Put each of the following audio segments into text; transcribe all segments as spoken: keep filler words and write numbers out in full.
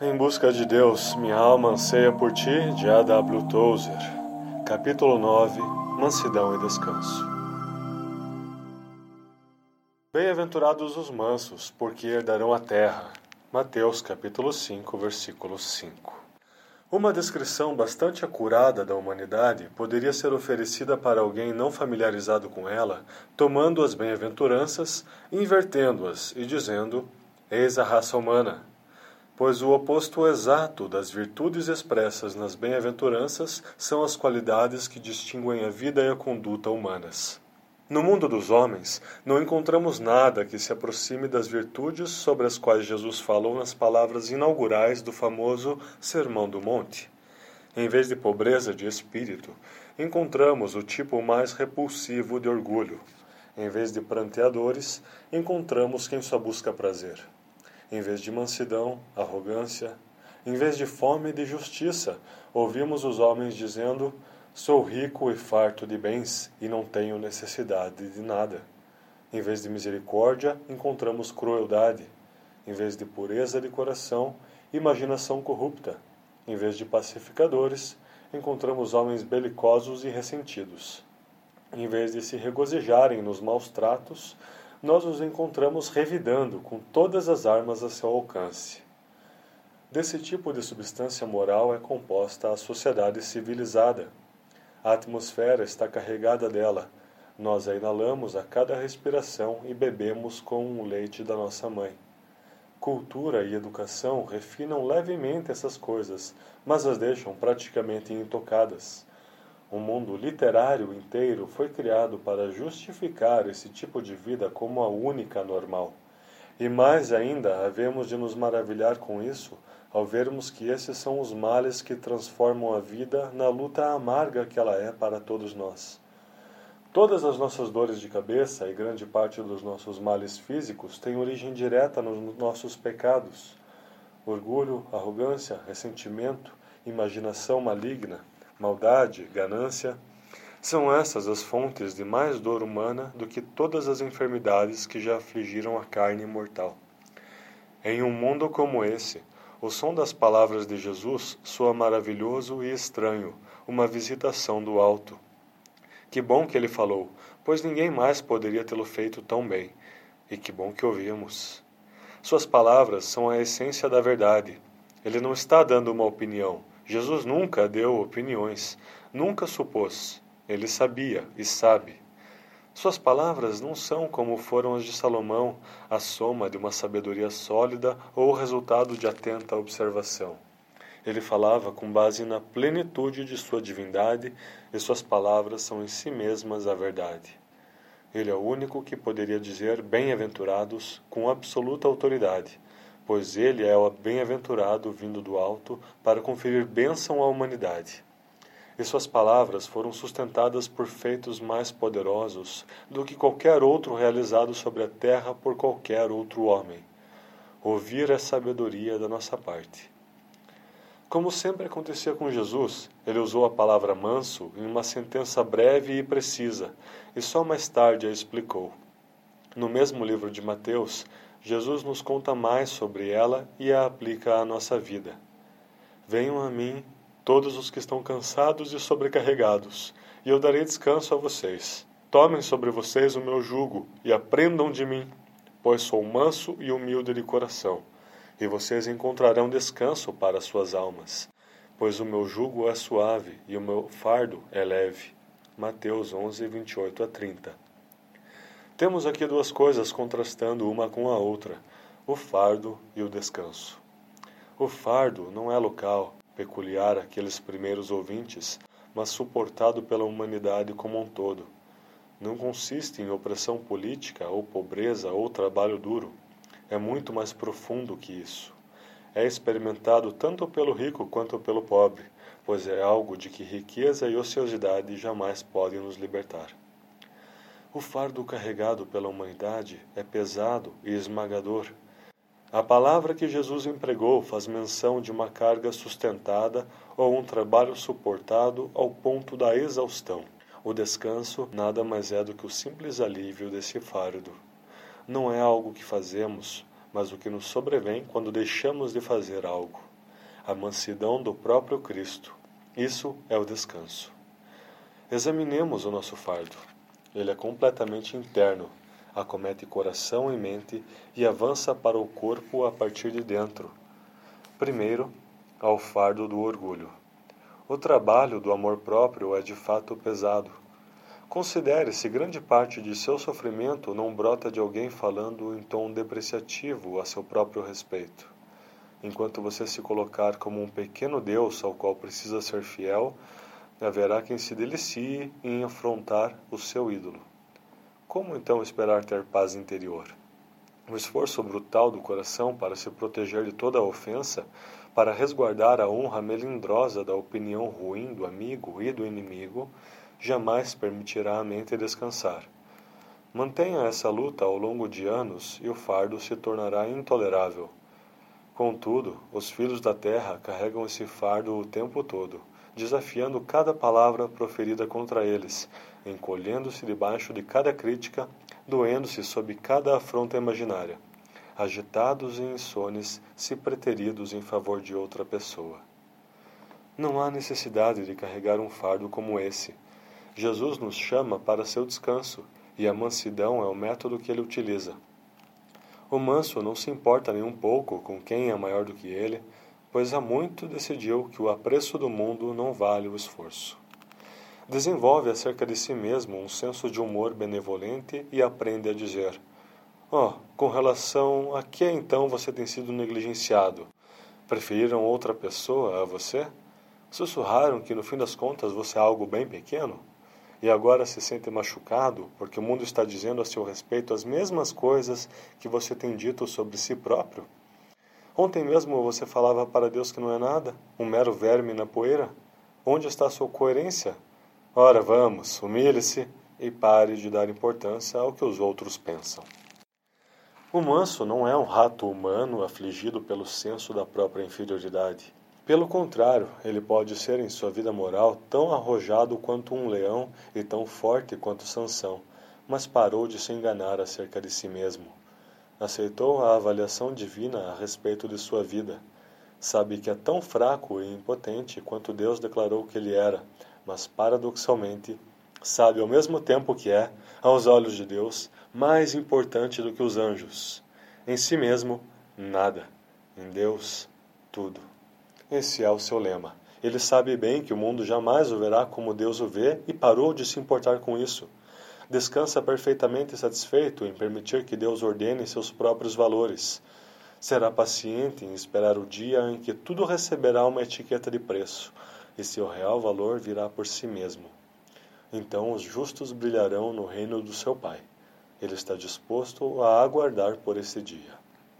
Em busca de Deus, minha alma anseia por ti, de A W Tozer. Capítulo nove, Mansidão e Descanso. Bem-aventurados os mansos, porque herdarão a terra. Mateus capítulo cinco, versículo cinco. Uma descrição bastante acurada da humanidade poderia ser oferecida para alguém não familiarizado com ela, tomando as bem-aventuranças, invertendo-as e dizendo: eis a raça humana. Pois o oposto exato das virtudes expressas nas bem-aventuranças são as qualidades que distinguem a vida e a conduta humanas. No mundo dos homens, não encontramos nada que se aproxime das virtudes sobre as quais Jesus falou nas palavras inaugurais do famoso Sermão do Monte. Em vez de pobreza de espírito, encontramos o tipo mais repulsivo de orgulho. Em vez de pranteadores, encontramos quem só busca prazer. Em vez de mansidão, arrogância. Em vez de fome, de justiça. Ouvimos os homens dizendo: sou rico e farto de bens, e não tenho necessidade de nada. Em vez de misericórdia, encontramos crueldade. Em vez de pureza de coração, imaginação corrupta. Em vez de pacificadores, encontramos homens belicosos e ressentidos. Em vez de se regozijarem nos maus tratos, nós os encontramos revidando com todas as armas a seu alcance. Desse tipo de substância moral é composta a sociedade civilizada. A atmosfera está carregada dela. Nós a inalamos a cada respiração e bebemos com o leite da nossa mãe. Cultura e educação refinam levemente essas coisas, mas as deixam praticamente intocadas. O mundo literário inteiro foi criado para justificar esse tipo de vida como a única normal. E mais ainda, havemos de nos maravilhar com isso, ao vermos que esses são os males que transformam a vida na luta amarga que ela é para todos nós. Todas as nossas dores de cabeça e grande parte dos nossos males físicos têm origem direta nos nossos pecados. Orgulho, arrogância, ressentimento, imaginação maligna, maldade, ganância, são essas as fontes de mais dor humana do que todas as enfermidades que já afligiram a carne mortal. Em um mundo como esse, o som das palavras de Jesus soa maravilhoso e estranho, uma visitação do alto. Que bom que ele falou, pois ninguém mais poderia tê-lo feito tão bem, e que bom que ouvimos. Suas palavras são a essência da verdade. Ele não está dando uma opinião. Jesus nunca deu opiniões, nunca supôs. Ele sabia e sabe. Suas palavras não são como foram as de Salomão, a soma de uma sabedoria sólida ou o resultado de atenta observação. Ele falava com base na plenitude de sua divindade e suas palavras são em si mesmas a verdade. Ele é o único que poderia dizer bem-aventurados com absoluta autoridade, pois ele é o bem-aventurado vindo do alto para conferir bênção à humanidade. E suas palavras foram sustentadas por feitos mais poderosos do que qualquer outro realizado sobre a terra por qualquer outro homem. Ouvir é sabedoria da nossa parte. Como sempre acontecia com Jesus, ele usou a palavra manso em uma sentença breve e precisa, e só mais tarde a explicou. No mesmo livro de Mateus, Jesus nos conta mais sobre ela e a aplica à nossa vida. Venham a mim todos os que estão cansados e sobrecarregados, e eu darei descanso a vocês. Tomem sobre vocês o meu jugo e aprendam de mim, pois sou manso e humilde de coração, e vocês encontrarão descanso para suas almas, pois o meu jugo é suave e o meu fardo é leve. Mateus onze, vinte e oito a trinta. Temos aqui duas coisas contrastando uma com a outra, o fardo e o descanso. O fardo não é local, peculiar àqueles primeiros ouvintes, mas suportado pela humanidade como um todo. Não consiste em opressão política, ou pobreza, ou trabalho duro. É muito mais profundo que isso. É experimentado tanto pelo rico quanto pelo pobre, pois é algo de que riqueza e ociosidade jamais podem nos libertar. O fardo carregado pela humanidade é pesado e esmagador. A palavra que Jesus empregou faz menção de uma carga sustentada ou um trabalho suportado ao ponto da exaustão. O descanso nada mais é do que o simples alívio desse fardo. Não é algo que fazemos, mas o que nos sobrevém quando deixamos de fazer algo. a mansidão do próprio Cristo. Isso é o descanso. Examinemos o nosso fardo. Ele é completamente interno, acomete coração e mente e avança para o corpo a partir de dentro. Primeiro, ao fardo do orgulho. O trabalho do amor próprio é de fato pesado. Considere se grande parte de seu sofrimento não brota de alguém falando em tom depreciativo a seu próprio respeito. Enquanto você se colocar como um pequeno Deus ao qual precisa ser fiel, haverá quem se delicie em afrontar o seu ídolo. Como então esperar ter paz interior? O esforço brutal do coração para se proteger de toda a ofensa, para resguardar a honra melindrosa da opinião ruim do amigo e do inimigo, jamais permitirá à mente descansar. Mantenha essa luta ao longo de anos e o fardo se tornará intolerável. Contudo, os filhos da terra carregam esse fardo o tempo todo, desafiando cada palavra proferida contra eles, encolhendo-se debaixo de cada crítica, doendo-se sob cada afronta imaginária, agitados e insones se preteridos em favor de outra pessoa. Não há necessidade de carregar um fardo como esse. Jesus nos chama para seu descanso, e a mansidão é o método que ele utiliza. O manso não se importa nem um pouco com quem é maior do que ele, pois há muito decidiu que o apreço do mundo não vale o esforço. Desenvolve acerca de si mesmo um senso de humor benevolente e aprende a dizer: Oh, com relação a que então você tem sido negligenciado? Preferiram outra pessoa a você? Sussurraram que no fim das contas você é algo bem pequeno? E agora se sente machucado porque o mundo está dizendo a seu respeito as mesmas coisas que você tem dito sobre si próprio? Ontem mesmo você falava para Deus que não é nada, um mero verme na poeira? Onde está a sua coerência? Ora, vamos, humilhe-se e pare de dar importância ao que os outros pensam. O manso não é um rato humano afligido pelo senso da própria inferioridade. Pelo contrário, ele pode ser em sua vida moral tão arrojado quanto um leão e tão forte quanto Sansão, mas parou de se enganar acerca de si mesmo. Aceitou a avaliação divina a respeito de sua vida. Sabe que é tão fraco e impotente quanto Deus declarou que ele era, mas paradoxalmente, sabe ao mesmo tempo que é, aos olhos de Deus, mais importante do que os anjos. Em si mesmo, nada. Em Deus, tudo. Esse é o seu lema. Ele sabe bem que o mundo jamais o verá como Deus o vê e parou de se importar com isso. Descansa perfeitamente satisfeito em permitir que Deus ordene seus próprios valores. Será paciente em esperar o dia em que tudo receberá uma etiqueta de preço, e seu real valor virá por si mesmo. Então os justos brilharão no reino do seu Pai. Ele está disposto a aguardar por esse dia.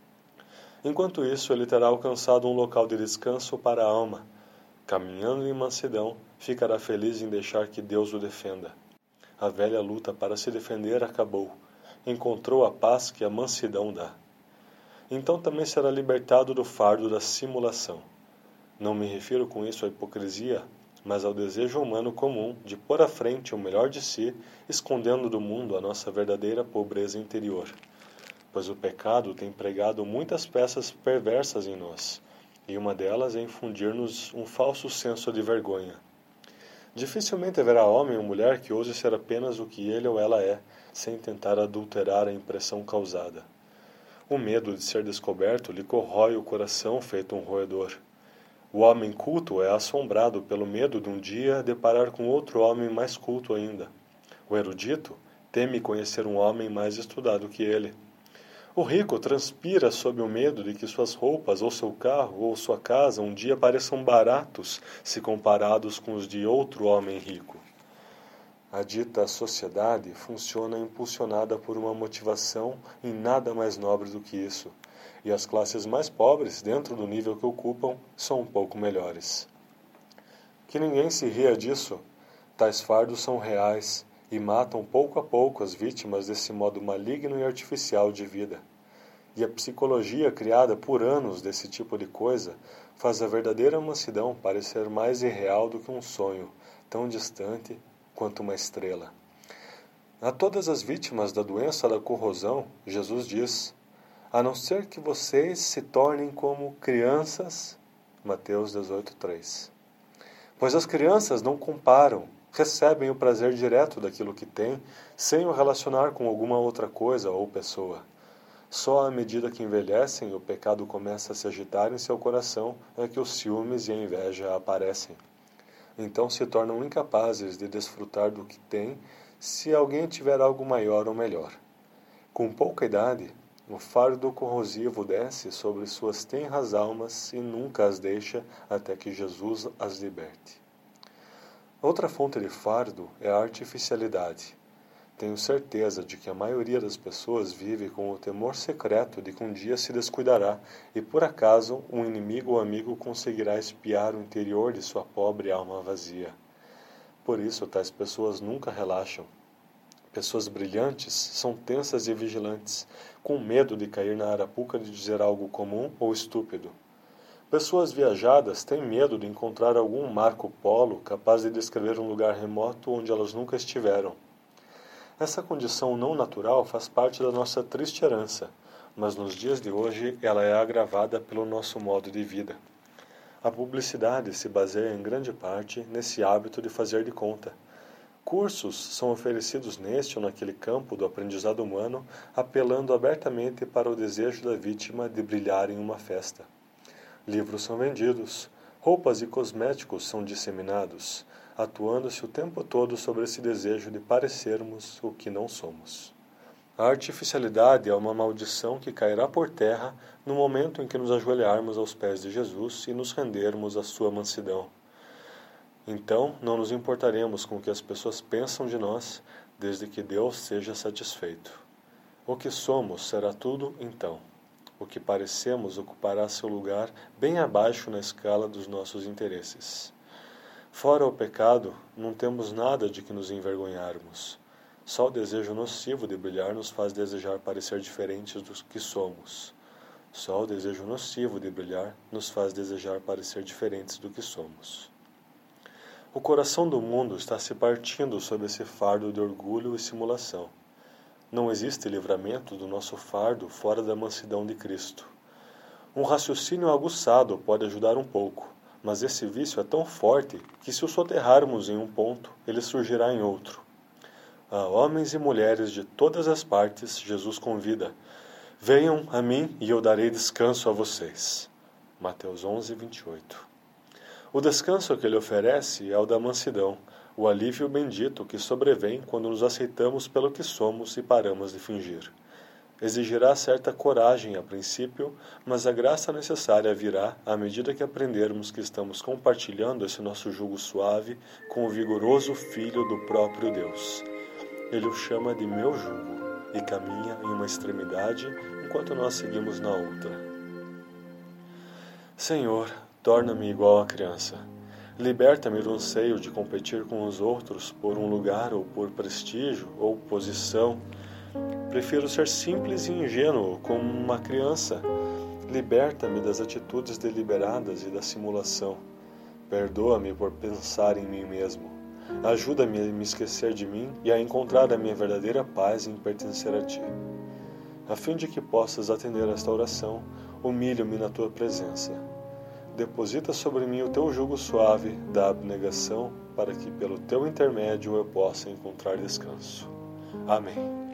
Enquanto isso, ele terá alcançado um local de descanso para a alma. Caminhando em mansidão, ficará feliz em deixar que Deus o defenda. A velha luta para se defender acabou. Encontrou a paz que a mansidão dá. Então também será libertado do fardo da simulação. Não me refiro com isso à hipocrisia, mas ao desejo humano comum de pôr à frente o melhor de si, escondendo do mundo a nossa verdadeira pobreza interior. Pois o pecado tem pregado muitas peças perversas em nós, e uma delas é infundir-nos um falso senso de vergonha. Dificilmente haverá homem ou mulher que ouse ser apenas o que ele ou ela é, sem tentar adulterar a impressão causada. O medo de ser descoberto lhe corrói o coração feito um roedor. O homem culto é assombrado pelo medo de um dia deparar com outro homem mais culto ainda. O erudito teme conhecer um homem mais estudado que ele. O rico transpira sob o medo de que suas roupas, ou seu carro, ou sua casa um dia pareçam baratos se comparados com os de outro homem rico. A dita sociedade funciona impulsionada por uma motivação em nada mais nobre do que isso, e as classes mais pobres, dentro do nível que ocupam, são um pouco melhores. Que ninguém se ria disso. Tais fardos são reais e matam pouco a pouco as vítimas desse modo maligno e artificial de vida. E a psicologia criada por anos desse tipo de coisa faz a verdadeira mansidão parecer mais irreal do que um sonho, tão distante quanto uma estrela. A todas as vítimas da doença da corrosão, Jesus diz: a não ser que vocês se tornem como crianças, Mateus dezoito, três. Pois as crianças não comparam, recebem o prazer direto daquilo que têm, sem o relacionar com alguma outra coisa ou pessoa. Só à medida que envelhecem, o pecado começa a se agitar em seu coração, é que os ciúmes e a inveja aparecem. Então se tornam incapazes de desfrutar do que têm, se alguém tiver algo maior ou melhor. Com pouca idade, o fardo corrosivo desce sobre suas tenras almas e nunca as deixa até que Jesus as liberte. Outra fonte de fardo é a artificialidade. Tenho certeza de que a maioria das pessoas vive com o temor secreto de que um dia se descuidará e, por acaso, um inimigo ou amigo conseguirá espiar o interior de sua pobre alma vazia. Por isso, tais pessoas nunca relaxam. Pessoas brilhantes são tensas e vigilantes, com medo de cair na arapuca de dizer algo comum ou estúpido. Pessoas viajadas têm medo de encontrar algum Marco Polo capaz de descrever um lugar remoto onde elas nunca estiveram. Essa condição não natural faz parte da nossa triste herança, mas nos dias de hoje ela é agravada pelo nosso modo de vida. A publicidade se baseia em grande parte nesse hábito de fazer de conta. Cursos são oferecidos neste ou naquele campo do aprendizado humano, apelando abertamente para o desejo da vítima de brilhar em uma festa. Livros são vendidos, roupas e cosméticos são disseminados, atuando-se o tempo todo sobre esse desejo de parecermos o que não somos. A artificialidade é uma maldição que cairá por terra no momento em que nos ajoelharmos aos pés de Jesus e nos rendermos à sua mansidão. Então, não nos importaremos com o que as pessoas pensam de nós, desde que Deus seja satisfeito. O que somos será tudo então. O que parecemos ocupará seu lugar bem abaixo na escala dos nossos interesses. Fora o pecado, não temos nada de que nos envergonharmos. Só o desejo nocivo de brilhar nos faz desejar parecer diferentes dos que somos. Só o desejo nocivo de brilhar nos faz desejar parecer diferentes do que somos. O coração do mundo está se partindo sob esse fardo de orgulho e simulação. Não existe livramento do nosso fardo fora da mansidão de Cristo. Um raciocínio aguçado pode ajudar um pouco, mas esse vício é tão forte que, se o soterrarmos em um ponto, ele surgirá em outro. A homens e mulheres de todas as partes, Jesus convida: venham a mim e eu darei descanso a vocês. Mateus onze, vinte e oito. O descanso que ele oferece é o da mansidão, o alívio bendito que sobrevém quando nos aceitamos pelo que somos e paramos de fingir. Exigirá certa coragem a princípio, mas a graça necessária virá à medida que aprendermos que estamos compartilhando esse nosso jugo suave com o vigoroso Filho do próprio Deus. Ele o chama de meu jugo e caminha em uma extremidade enquanto nós seguimos na outra. Senhor, torna-me igual à criança. Liberta-me do anseio de competir com os outros por um lugar ou por prestígio ou posição. Prefiro ser simples e ingênuo como uma criança. Liberta-me das atitudes deliberadas e da simulação. Perdoa-me por pensar em mim mesmo. Ajuda-me a me esquecer de mim e a encontrar a minha verdadeira paz em pertencer a Ti. A fim de que possas atender esta oração, humilho-me na Tua presença. Deposita sobre mim o Teu jugo suave da abnegação, para que pelo Teu intermédio eu possa encontrar descanso. Amém.